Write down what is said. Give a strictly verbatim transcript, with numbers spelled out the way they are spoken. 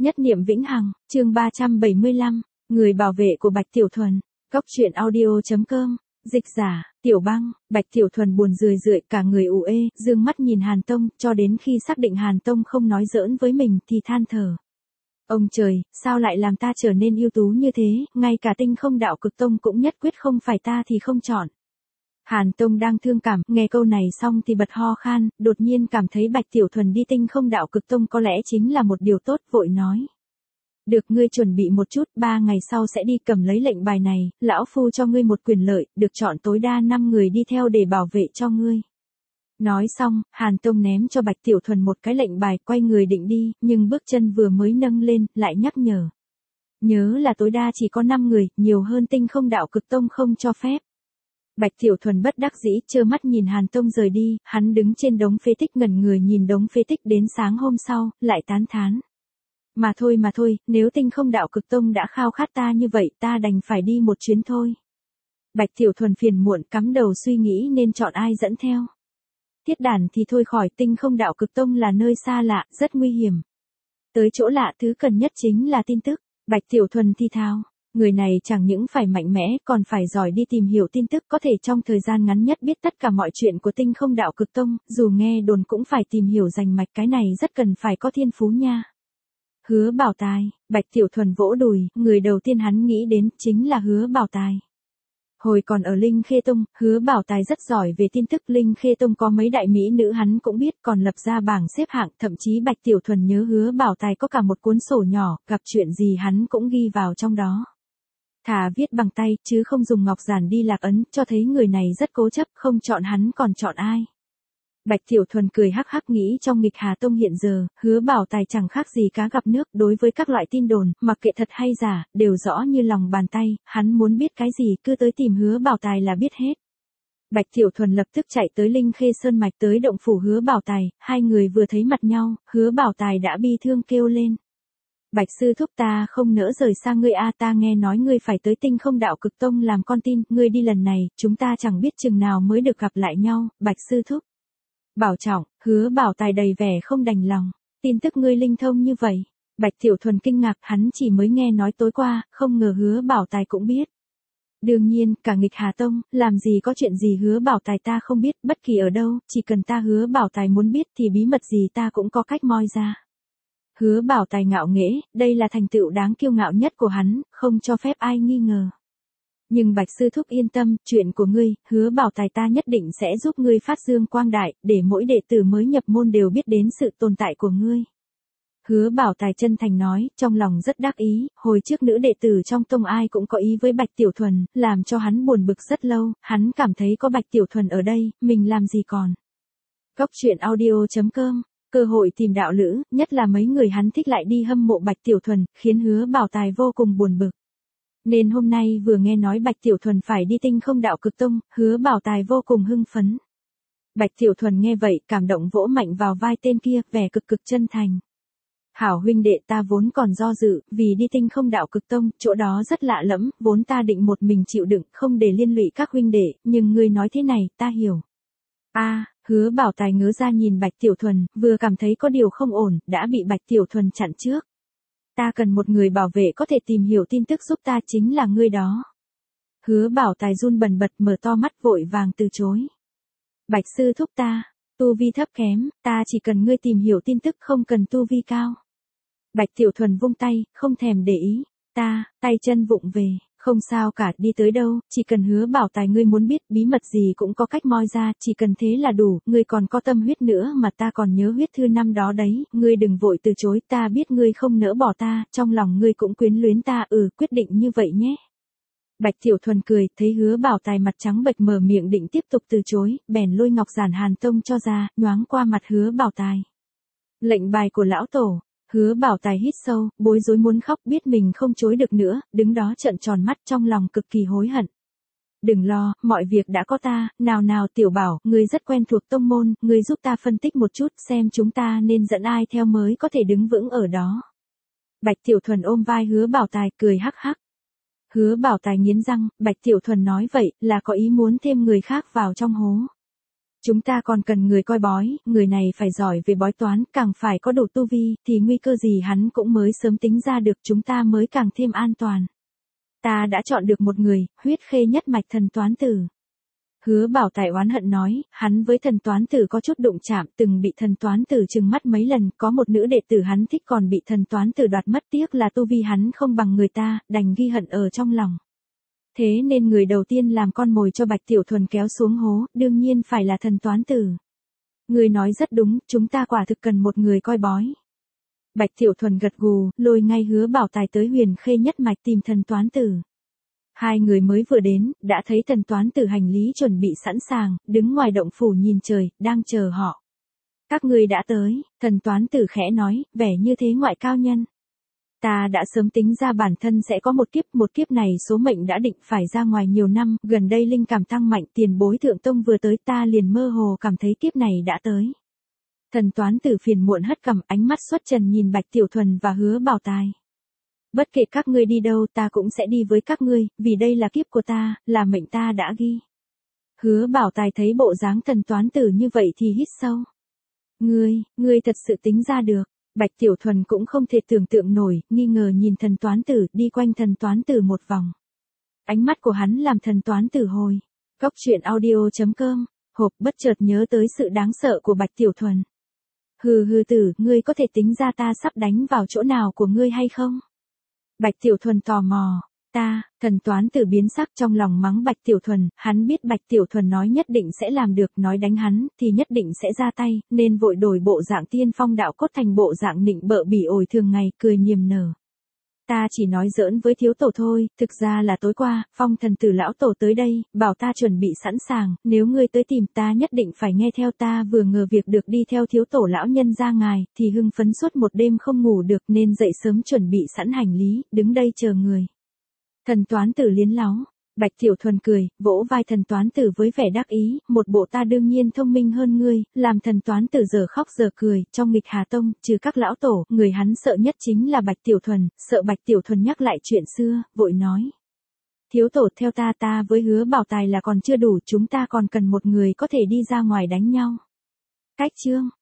Nhất niệm vĩnh hằng, chương ba trăm bảy mươi lăm, người bảo vệ của Bạch Tiểu Thuần, Cốc truyện audio chấm com, dịch giả, Tiểu Băng. Bạch Tiểu Thuần buồn rười rượi cả người ủ ê, dương mắt nhìn Hàn Tông, cho đến khi xác định Hàn Tông không nói giỡn với mình thì than thở. Ông trời, sao lại làm ta trở nên ưu tú như thế, ngay cả Tinh Không Đạo Cực Tông cũng nhất quyết không phải ta thì không chọn. Hàn Tông đang thương cảm, nghe câu này xong thì bật ho khan, đột nhiên cảm thấy Bạch Tiểu Thuần đi Tinh Không Đạo Cực Tông có lẽ chính là một điều tốt, vội nói. Được, ngươi chuẩn bị một chút, ba ngày sau sẽ đi cầm lấy lệnh bài này, lão phu cho ngươi một quyền lợi, được chọn tối đa năm người đi theo để bảo vệ cho ngươi. Nói xong, Hàn Tông ném cho Bạch Tiểu Thuần một cái lệnh bài, quay người định đi, nhưng bước chân vừa mới nâng lên, lại nhắc nhở. Nhớ là tối đa chỉ có năm người, nhiều hơn Tinh Không Đạo Cực Tông không cho phép. Bạch Tiểu Thuần bất đắc dĩ, trơ mắt nhìn Hàn Tông rời đi, hắn đứng trên đống phế tích ngẩn người nhìn đống phế tích đến sáng hôm sau, lại tán thán. Mà thôi mà thôi, nếu Tinh Không Đạo Cực Tông đã khao khát ta như vậy, ta đành phải đi một chuyến thôi. Bạch Tiểu Thuần phiền muộn cắm đầu suy nghĩ nên chọn ai dẫn theo. Thiết Đản thì thôi khỏi, Tinh Không Đạo Cực Tông là nơi xa lạ, rất nguy hiểm. Tới chỗ lạ thứ cần nhất chính là tin tức. Bạch Tiểu Thuần thi thao. Người này chẳng những phải mạnh mẽ, còn phải giỏi đi tìm hiểu tin tức, có thể trong thời gian ngắn nhất biết tất cả mọi chuyện của Tinh Không Đạo Cực Tông, dù nghe đồn cũng phải tìm hiểu rành mạch, cái này rất cần phải có thiên phú nha. Hứa Bảo Tài. Bạch Tiểu Thuần vỗ đùi, người đầu tiên hắn nghĩ đến chính là Hứa Bảo Tài. Hồi còn ở Linh Khê Tông, Hứa Bảo Tài rất giỏi về tin tức, Linh Khê Tông có mấy đại mỹ nữ hắn cũng biết, còn lập ra bảng xếp hạng, thậm chí Bạch Tiểu Thuần nhớ Hứa Bảo Tài có cả một cuốn sổ nhỏ, gặp chuyện gì hắn cũng ghi vào trong đó. Thà viết bằng tay, chứ không dùng ngọc giản đi lạc ấn, cho thấy người này rất cố chấp, không chọn hắn còn chọn ai. Bạch Tiểu Thuần cười hắc hắc nghĩ trong nghịch Hà Tông hiện giờ, Hứa Bảo Tài chẳng khác gì cá gặp nước, đối với các loại tin đồn, mặc kệ thật hay giả, đều rõ như lòng bàn tay, hắn muốn biết cái gì cứ tới tìm Hứa Bảo Tài là biết hết. Bạch Tiểu Thuần lập tức chạy tới Linh Khê Sơn Mạch tới động phủ Hứa Bảo Tài, hai người vừa thấy mặt nhau, Hứa Bảo Tài đã bi thương kêu lên. Bạch sư thúc, ta không nỡ rời xa ngươi a, ta nghe nói ngươi phải tới Tinh Không Đạo Cực Tông làm con tin, ngươi đi lần này, chúng ta chẳng biết chừng nào mới được gặp lại nhau, Bạch sư thúc. Bảo trọng. Hứa Bảo Tài đầy vẻ không đành lòng. Tin tức ngươi linh thông như vậy. Bạch Tiểu Thuần kinh ngạc, hắn chỉ mới nghe nói tối qua, không ngờ Hứa Bảo Tài cũng biết. Đương nhiên, cả nghịch Hà Tông, làm gì có chuyện gì Hứa Bảo Tài ta không biết, bất kỳ ở đâu, chỉ cần ta Hứa Bảo Tài muốn biết thì bí mật gì ta cũng có cách moi ra. Hứa Bảo Tài ngạo nghễ, đây là thành tựu đáng kiêu ngạo nhất của hắn, không cho phép ai nghi ngờ. Nhưng Bạch sư thúc yên tâm, chuyện của ngươi, Hứa Bảo Tài ta nhất định sẽ giúp ngươi phát dương quang đại, để mỗi đệ tử mới nhập môn đều biết đến sự tồn tại của ngươi. Hứa Bảo Tài chân thành nói, trong lòng rất đắc ý, hồi trước nữ đệ tử trong tông ai cũng có ý với Bạch Tiểu Thuần, làm cho hắn buồn bực rất lâu, hắn cảm thấy có Bạch Tiểu Thuần ở đây, mình làm gì còn. Cốc truyện audio chấm com, cơ hội tìm đạo lữ, nhất là mấy người hắn thích lại đi hâm mộ Bạch Tiểu Thuần, khiến Hứa Bảo Tài vô cùng buồn bực. Nên hôm nay vừa nghe nói Bạch Tiểu Thuần phải đi Tinh Không Đạo Cực Tông, Hứa Bảo Tài vô cùng hưng phấn. Bạch Tiểu Thuần nghe vậy, cảm động vỗ mạnh vào vai tên kia, vẻ cực cực chân thành. Hảo huynh đệ, ta vốn còn do dự, vì đi Tinh Không Đạo Cực Tông, chỗ đó rất lạ lẫm, vốn ta định một mình chịu đựng, không để liên lụy các huynh đệ, nhưng ngươi nói thế này, ta hiểu. A, Hứa Bảo Tài ngớ ra nhìn Bạch Tiểu Thuần, vừa cảm thấy có điều không ổn, đã bị Bạch Tiểu Thuần chặn trước. Ta cần một người bảo vệ có thể tìm hiểu tin tức giúp ta, chính là ngươi đó. Hứa Bảo Tài run bần bật mở to mắt vội vàng từ chối. Bạch sư thúc, ta, tu vi thấp kém, ta chỉ cần ngươi tìm hiểu tin tức, không cần tu vi cao. Bạch Tiểu Thuần vung tay, không thèm để ý. Ta, tay chân vụng về, không sao cả, đi tới đâu, chỉ cần Hứa Bảo Tài ngươi muốn biết, bí mật gì cũng có cách moi ra, chỉ cần thế là đủ, ngươi còn có tâm huyết nữa mà ta còn nhớ huyết thư năm đó đấy, ngươi đừng vội từ chối, ta biết ngươi không nỡ bỏ ta, trong lòng ngươi cũng quyến luyến ta, ừ, quyết định như vậy nhé. Bạch Tiểu Thuần cười, thấy Hứa Bảo Tài mặt trắng bệch mở miệng định tiếp tục từ chối, bèn lôi ngọc giản Hàn Tông cho ra, nhoáng qua mặt Hứa Bảo Tài. Lệnh bài của lão tổ. Hứa Bảo Tài hít sâu, bối rối muốn khóc, biết mình không chối được nữa, đứng đó trợn tròn mắt, trong lòng cực kỳ hối hận. Đừng lo, mọi việc đã có ta, nào nào Tiểu Bảo, ngươi rất quen thuộc tông môn, ngươi giúp ta phân tích một chút xem chúng ta nên dẫn ai theo mới có thể đứng vững ở đó. Bạch Tiểu Thuần ôm vai Hứa Bảo Tài cười hắc hắc. Hứa Bảo Tài nghiến răng, Bạch Tiểu Thuần nói vậy là có ý muốn thêm người khác vào trong hố. Chúng ta còn cần người coi bói, người này phải giỏi về bói toán, càng phải có đủ tu vi, thì nguy cơ gì hắn cũng mới sớm tính ra được, chúng ta mới càng thêm an toàn. Ta đã chọn được một người, huyết khê nhất mạch thần toán tử. Hứa Bảo Tài oán hận nói, hắn với thần toán tử có chút đụng chạm, từng bị thần toán tử trừng mắt mấy lần, có một nữ đệ tử hắn thích còn bị thần toán tử đoạt mất, tiếc là tu vi hắn không bằng người ta, đành ghi hận ở trong lòng. Thế nên người đầu tiên làm con mồi cho Bạch Tiểu Thuần kéo xuống hố, đương nhiên phải là thần toán tử. Người nói rất đúng, chúng ta quả thực cần một người coi bói. Bạch Tiểu Thuần gật gù, lôi ngay Hứa Bảo Tài tới Huyền Khê nhất mạch tìm thần toán tử. Hai người mới vừa đến, đã thấy thần toán tử hành lý chuẩn bị sẵn sàng, đứng ngoài động phủ nhìn trời, đang chờ họ. Các ngươi đã tới, thần toán tử khẽ nói, vẻ như thế ngoại cao nhân. Ta đã sớm tính ra bản thân sẽ có một kiếp, một kiếp này số mệnh đã định phải ra ngoài nhiều năm, gần đây linh cảm tăng mạnh, tiền bối thượng tông vừa tới, ta liền mơ hồ cảm thấy kiếp này đã tới. Thần toán tử phiền muộn hất cằm, ánh mắt xuất trần nhìn Bạch Tiểu Thuần và Hứa Bảo Tài. Bất kể các ngươi đi đâu, ta cũng sẽ đi với các ngươi, vì đây là kiếp của ta, là mệnh ta đã ghi. Hứa Bảo Tài thấy bộ dáng thần toán tử như vậy thì hít sâu. Ngươi, ngươi thật sự tính ra được. Bạch Tiểu Thuần cũng không thể tưởng tượng nổi, nghi ngờ nhìn thần toán tử, đi quanh thần toán tử một vòng. Ánh mắt của hắn làm thần toán tử hồi. Góc truyện audio chấm com, hộp bất chợt nhớ tới sự đáng sợ của Bạch Tiểu Thuần. Hừ hừ tử, ngươi có thể tính ra ta sắp đánh vào chỗ nào của ngươi hay không? Bạch Tiểu Thuần tò mò. Ta, thần toán tử biến sắc trong lòng mắng Bạch Tiểu Thuần, hắn biết Bạch Tiểu Thuần nói nhất định sẽ làm được, nói đánh hắn, thì nhất định sẽ ra tay, nên vội đổi bộ dạng tiên phong đạo cốt thành bộ dạng nịnh bợ bỉ ổi thường ngày, cười niềm nở. Ta chỉ nói giỡn với thiếu tổ thôi, thực ra là tối qua, phong thần tử lão tổ tới đây, bảo ta chuẩn bị sẵn sàng, nếu ngươi tới tìm ta nhất định phải nghe theo ta, vừa ngờ việc được đi theo thiếu tổ lão nhân ra ngài, thì hưng phấn suốt một đêm không ngủ được nên dậy sớm chuẩn bị sẵn hành lý, đứng đây chờ người. Thần toán tử liến láu, Bạch Tiểu Thuần cười, vỗ vai thần toán tử với vẻ đắc ý, một bộ ta đương nhiên thông minh hơn ngươi, làm thần toán tử giờ khóc giờ cười, trong nghịch Hà Tông, trừ các lão tổ, người hắn sợ nhất chính là Bạch Tiểu Thuần, sợ Bạch Tiểu Thuần nhắc lại chuyện xưa, vội nói. Thiếu tổ theo ta ta với Hứa Bảo Tài là còn chưa đủ, chúng ta còn cần một người có thể đi ra ngoài đánh nhau. Cách chương.